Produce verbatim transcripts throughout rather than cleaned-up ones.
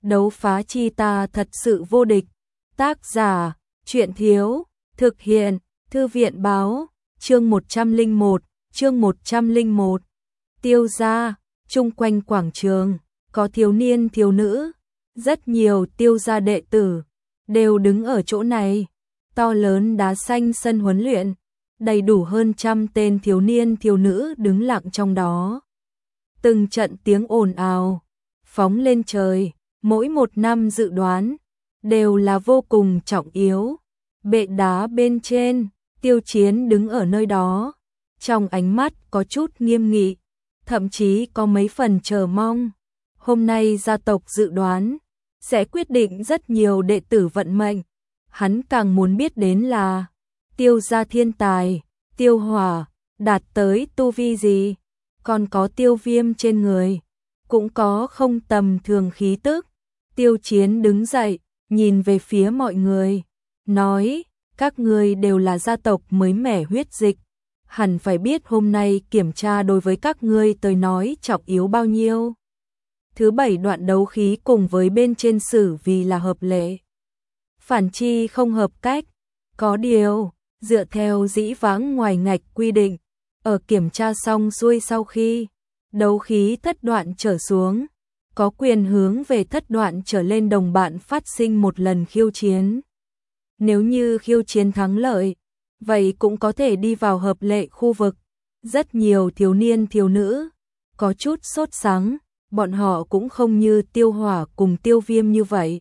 Đấu phá chi ta thật sự vô địch. Tác giả, Truyện Thiếu, thực hiện, Thư viện Báo, chương một trăm lẻ một, chương một trăm lẻ một. Tiêu gia, chung quanh quảng trường, có thiếu niên thiếu nữ, rất nhiều tiêu gia đệ tử, đều đứng ở chỗ này. To lớn đá xanh sân huấn luyện, đầy đủ hơn trăm tên thiếu niên thiếu nữ đứng lặng trong đó. Từng trận tiếng ồn ào, phóng lên trời, mỗi một năm dự đoán, đều là vô cùng trọng yếu. Bệ đá bên trên, Tiêu Chiến đứng ở nơi đó, trong ánh mắt có chút nghiêm nghị, thậm chí có mấy phần chờ mong. Hôm nay gia tộc dự đoán, sẽ quyết định rất nhiều đệ tử vận mệnh. Hắn càng muốn biết đến là, Tiêu gia thiên tài, Tiêu Hỏa, đạt tới tu vi gì, còn có Tiêu Viêm trên người, cũng có không tầm thường khí tức. Tiêu Chiến đứng dậy, nhìn về phía mọi người, nói, các ngươi đều là gia tộc mới mẻ huyết dịch, hẳn phải biết hôm nay kiểm tra đối với các ngươi tới nói trọng yếu bao nhiêu. Thứ bảy đoạn đấu khí cùng với bên trên sử vì là hợp lệ, phản chi không hợp cách. Có điều, dựa theo dĩ vãng ngoài ngạch quy định, ở kiểm tra xong xuôi sau khi đấu khí thất đoạn trở xuống, có quyền hướng về thất đoạn trở lên đồng bạn phát sinh một lần khiêu chiến. Nếu như khiêu chiến thắng lợi, vậy cũng có thể đi vào hợp lệ khu vực. Rất nhiều thiếu niên thiếu nữ có chút sốt sắng, bọn họ cũng không như Tiêu Hỏa cùng Tiêu Viêm như vậy,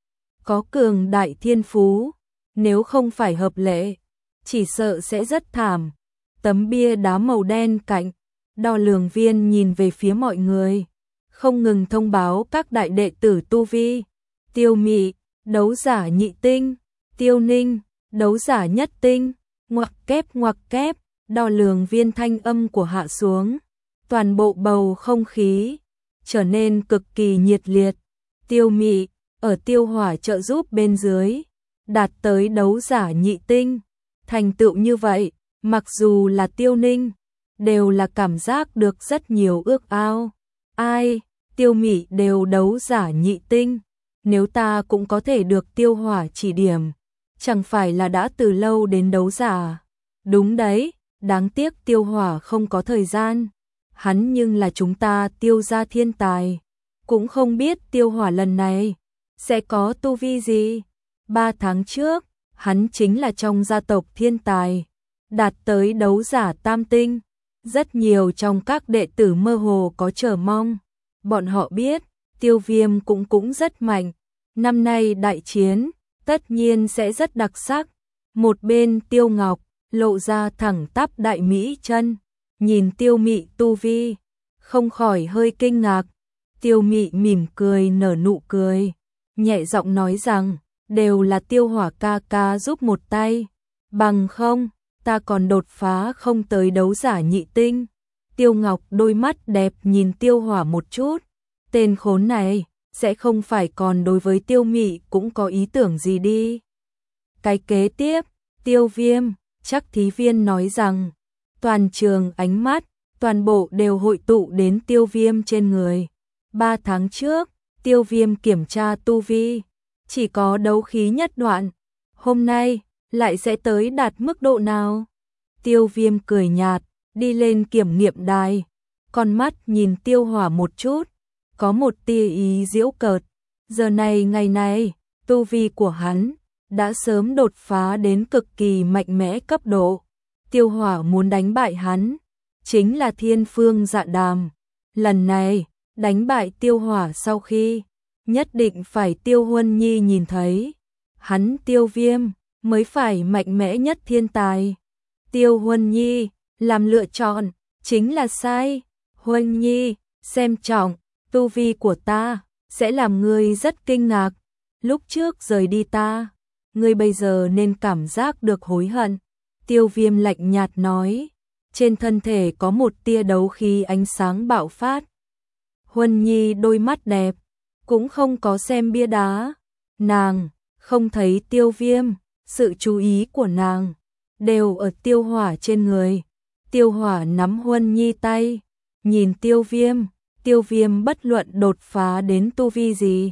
có cường đại thiên phú, nếu không phải hợp lệ, chỉ sợ sẽ rất thảm. Tấm bia đá màu đen cạnh đo lường viên nhìn về phía mọi người, không ngừng thông báo các đại đệ tử tu vi. Tiêu Mị, đấu giả nhị tinh. Tiêu Ninh, đấu giả nhất tinh. Ngoặc kép ngoặc kép, đo lường viên thanh âm của hạ xuống, toàn bộ bầu không khí trở nên cực kỳ nhiệt liệt. Tiêu Mị, ở Tiêu Hỏa trợ giúp bên dưới, đạt tới đấu giả nhị tinh. Thành tựu như vậy, mặc dù là Tiêu Ninh, đều là cảm giác được rất nhiều ước ao. Ai, Tiêu Mị đều đấu giả nhị tinh, nếu ta cũng có thể được Tiêu Hỏa chỉ điểm, chẳng phải là đã từ lâu đến đấu giả. Đúng đấy, đáng tiếc Tiêu Hỏa không có thời gian, hắn nhưng là chúng ta Tiêu gia thiên tài, cũng không biết Tiêu Hỏa lần này sẽ có tu vi gì. Ba tháng trước, hắn chính là trong gia tộc thiên tài, đạt tới đấu giả tam tinh. Rất nhiều trong các đệ tử mơ hồ có chờ mong, bọn họ biết Tiêu Viêm cũng cũng rất mạnh, năm nay đại chiến tất nhiên sẽ rất đặc sắc. Một bên Tiêu Ngọc lộ ra thẳng tắp đại mỹ chân, nhìn Tiêu Mị tu vi, không khỏi hơi kinh ngạc. Tiêu Mị mỉm cười nở nụ cười, nhẹ giọng nói rằng, đều là Tiêu Hỏa ca ca giúp một tay, bằng không, ta còn đột phá không tới đấu giả nhị tinh. Tiêu Ngọc đôi mắt đẹp nhìn Tiêu Hỏa một chút, tên khốn này, sẽ không phải còn đối với Tiêu Mị cũng có ý tưởng gì đi. Cái kế tiếp, Tiêu Viêm, chắc thí viên nói rằng, toàn trường ánh mắt, toàn bộ đều hội tụ đến Tiêu Viêm trên người. Ba tháng trước, Tiêu Viêm kiểm tra tu vi, chỉ có đấu khí nhất đoạn, hôm nay, lại sẽ tới đạt mức độ nào? Tiêu Viêm cười nhạt, đi lên kiểm nghiệm đài, con mắt nhìn Tiêu Hỏa một chút, có một tia ý giễu cợt. Giờ này ngày này, tu vi của hắn đã sớm đột phá đến cực kỳ mạnh mẽ cấp độ. Tiêu Hỏa muốn đánh bại hắn, chính là thiên phương dạ đàm. Lần này, đánh bại Tiêu Hỏa sau khi, nhất định phải Tiêu Huân Nhi nhìn thấy, hắn Tiêu Viêm mới phải mạnh mẽ nhất thiên tài. Tiêu Huân Nhi làm lựa chọn chính là sai. Huân Nhi, xem trọng tu vi của ta, sẽ làm ngươi rất kinh ngạc. Lúc trước rời đi ta, ngươi bây giờ nên cảm giác được hối hận. Tiêu Viêm lạnh nhạt nói, trên thân thể có một tia đấu khí ánh sáng bạo phát. Huân Nhi đôi mắt đẹp, cũng không có xem bia đá, nàng không thấy Tiêu Viêm, sự chú ý của nàng đều ở Tiêu Hỏa trên người. Tiêu Hỏa nắm Huân Nhi tay, nhìn Tiêu Viêm, Tiêu Viêm bất luận đột phá đến tu vi gì,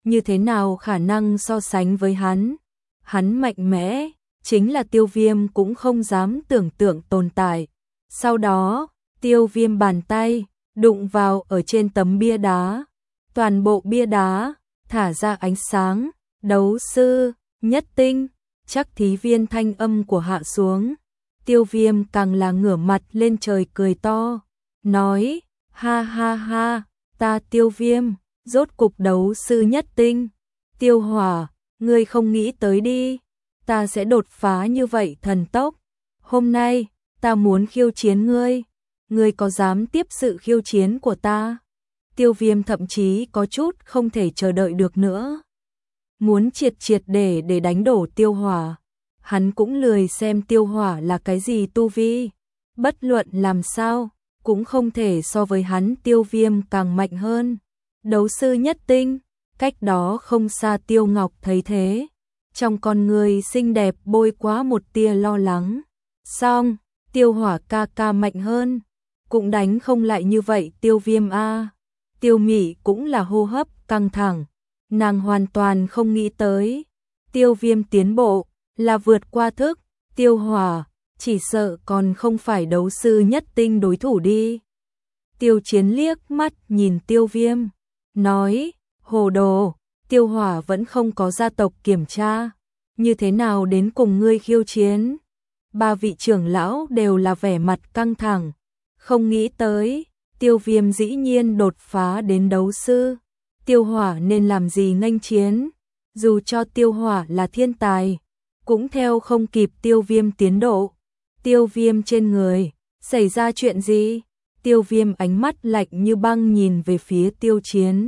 như thế nào khả năng so sánh với hắn. Hắn mạnh mẽ, chính là Tiêu Viêm cũng không dám tưởng tượng tồn tại. Sau đó, Tiêu Viêm bàn tay đụng vào ở trên tấm bia đá. Toàn bộ bia đá thả ra ánh sáng, đấu sư, nhất tinh, chắc thí viên thanh âm của hạ xuống. Tiêu Viêm càng là ngửa mặt lên trời cười to, nói, ha ha ha, ta Tiêu Viêm, rốt cục đấu sư nhất tinh. Tiêu Hỏa, ngươi không nghĩ tới đi, ta sẽ đột phá như vậy thần tốc. Hôm nay, ta muốn khiêu chiến ngươi, ngươi có dám tiếp sự khiêu chiến của ta? Tiêu Viêm thậm chí có chút không thể chờ đợi được nữa. Muốn triệt triệt để để đánh đổ Tiêu Hỏa. Hắn cũng lười xem Tiêu Hỏa là cái gì tu vi. Bất luận làm sao, cũng không thể so với hắn Tiêu Viêm càng mạnh hơn. Đấu sư nhất tinh, cách đó không xa Tiêu Ngọc thấy thế. Trong con người xinh đẹp bôi quá một tia lo lắng. Xong, Tiêu Hỏa ca ca mạnh hơn. Cũng đánh không lại như vậy Tiêu Viêm a. Tiêu Mị cũng là hô hấp căng thẳng. Nàng hoàn toàn không nghĩ tới. Tiêu Viêm tiến bộ là vượt qua thức. Tiêu Hỏa chỉ sợ còn không phải đấu sư nhất tinh đối thủ đi. Tiêu Chiến liếc mắt nhìn Tiêu Viêm, nói, hồ đồ, Tiêu Hỏa vẫn không có gia tộc kiểm tra, như thế nào đến cùng ngươi khiêu chiến? Ba vị trưởng lão đều là vẻ mặt căng thẳng, không nghĩ tới, Tiêu Viêm dĩ nhiên đột phá đến đấu sư. Tiêu Hỏa nên làm gì nghênh chiến? Dù cho Tiêu Hỏa là thiên tài, cũng theo không kịp Tiêu Viêm tiến độ. Tiêu Viêm trên người, xảy ra chuyện gì? Tiêu Viêm ánh mắt lạnh như băng nhìn về phía Tiêu Chiến.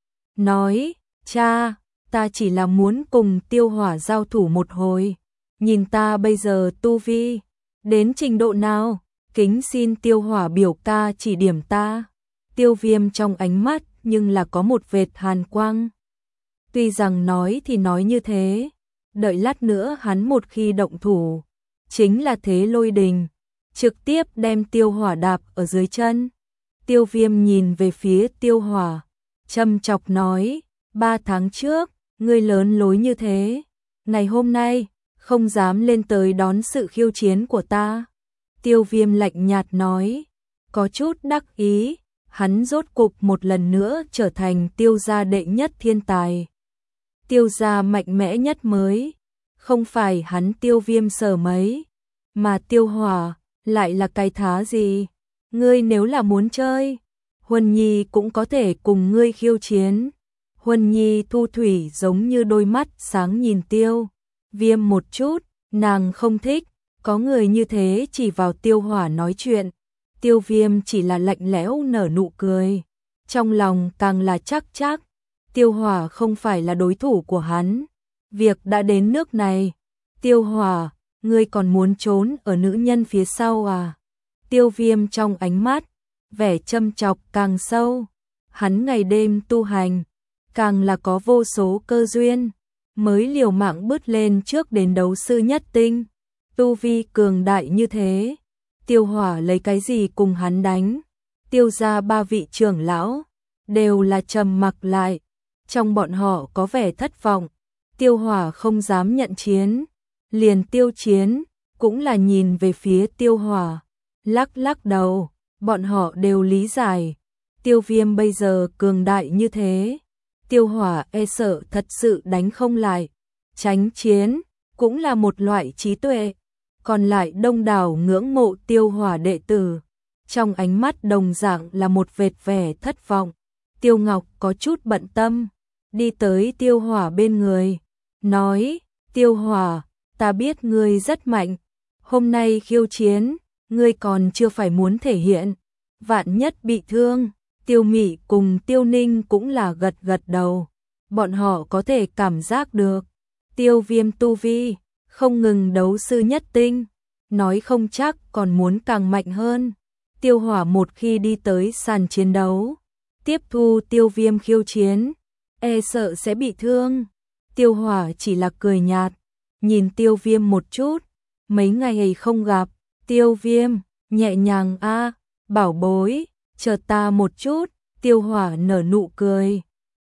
Nói, cha, ta chỉ là muốn cùng Tiêu Hỏa giao thủ một hồi. Nhìn ta bây giờ tu vi, đến trình độ nào? Kính xin Tiêu Hỏa biểu ca chỉ điểm ta. Tiêu Viêm trong ánh mắt nhưng là có một vệt hàn quang. Tuy rằng nói thì nói như thế, đợi lát nữa hắn một khi động thủ, chính là thế lôi đình, trực tiếp đem Tiêu Hỏa đạp ở dưới chân. Tiêu Viêm nhìn về phía Tiêu Hỏa, châm chọc nói, ba tháng trước, ngươi lớn lối như thế, ngày hôm nay, không dám lên tới đón sự khiêu chiến của ta. Tiêu Viêm lạnh nhạt nói, có chút đắc ý, hắn rốt cục một lần nữa trở thành Tiêu gia đệ nhất thiên tài. Tiêu gia mạnh mẽ nhất mới, không phải hắn Tiêu Viêm sở mấy, mà Tiêu Hỏa lại là cái thá gì? Ngươi nếu là muốn chơi, Huân Nhi cũng có thể cùng ngươi khiêu chiến. Huân Nhi thu thủy giống như đôi mắt sáng nhìn Tiêu Viêm một chút, nàng không thích, có người như thế chỉ vào Tiêu Hỏa nói chuyện. Tiêu Viêm chỉ là lạnh lẽo nở nụ cười, trong lòng càng là chắc chắc, Tiêu Hỏa không phải là đối thủ của hắn. Việc đã đến nước này, Tiêu Hỏa, ngươi còn muốn trốn ở nữ nhân phía sau à? Tiêu Viêm trong ánh mắt, vẻ châm chọc càng sâu, hắn ngày đêm tu hành, càng là có vô số cơ duyên, mới liều mạng bứt lên trước đến đấu sư nhất tinh, tu vi cường đại như thế. Tiêu Hỏa lấy cái gì cùng hắn đánh? Tiêu gia ba vị trưởng lão đều là trầm mặc lại, trong bọn họ có vẻ thất vọng. Tiêu Hỏa không dám nhận chiến, liền Tiêu Chiến cũng là nhìn về phía Tiêu Hỏa, lắc lắc đầu, bọn họ đều lý giải, Tiêu Viêm bây giờ cường đại như thế, Tiêu Hỏa e sợ thật sự đánh không lại. Tránh chiến cũng là một loại trí tuệ. Còn lại đông đảo ngưỡng mộ Tiêu Hỏa đệ tử, trong ánh mắt đồng dạng là một vệt vẻ thất vọng. Tiêu Ngọc có chút bận tâm, đi tới Tiêu Hỏa bên người, nói, Tiêu Hỏa, ta biết ngươi rất mạnh, hôm nay khiêu chiến, ngươi còn chưa phải muốn thể hiện, vạn nhất bị thương. Tiêu Mị cùng Tiêu Ninh cũng là gật gật đầu, bọn họ có thể cảm giác được, Tiêu Viêm tu vi không ngừng đấu sư nhất tinh, nói không chắc còn muốn càng mạnh hơn. Tiêu Hỏa một khi đi tới sàn chiến đấu, tiếp thu Tiêu Viêm khiêu chiến, e sợ sẽ bị thương. Tiêu Hỏa chỉ là cười nhạt, nhìn Tiêu Viêm một chút, mấy ngày không gặp, Tiêu Viêm, nhẹ nhàng a, bảo bối, chờ ta một chút. Tiêu Hỏa nở nụ cười,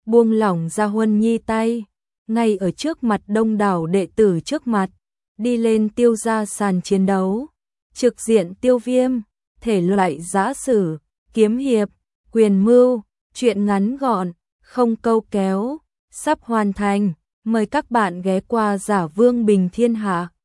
buông lỏng ra Huân Nhi tay, ngay ở trước mặt đông đảo đệ tử trước mặt, đi lên Tiêu gia sàn chiến đấu. Trực diện Tiêu Viêm, thể loại giã sử, kiếm hiệp, quyền mưu, truyện ngắn gọn, không câu kéo, sắp hoàn thành. Mời các bạn ghé qua Giả Vương Bình Thiên Hạ.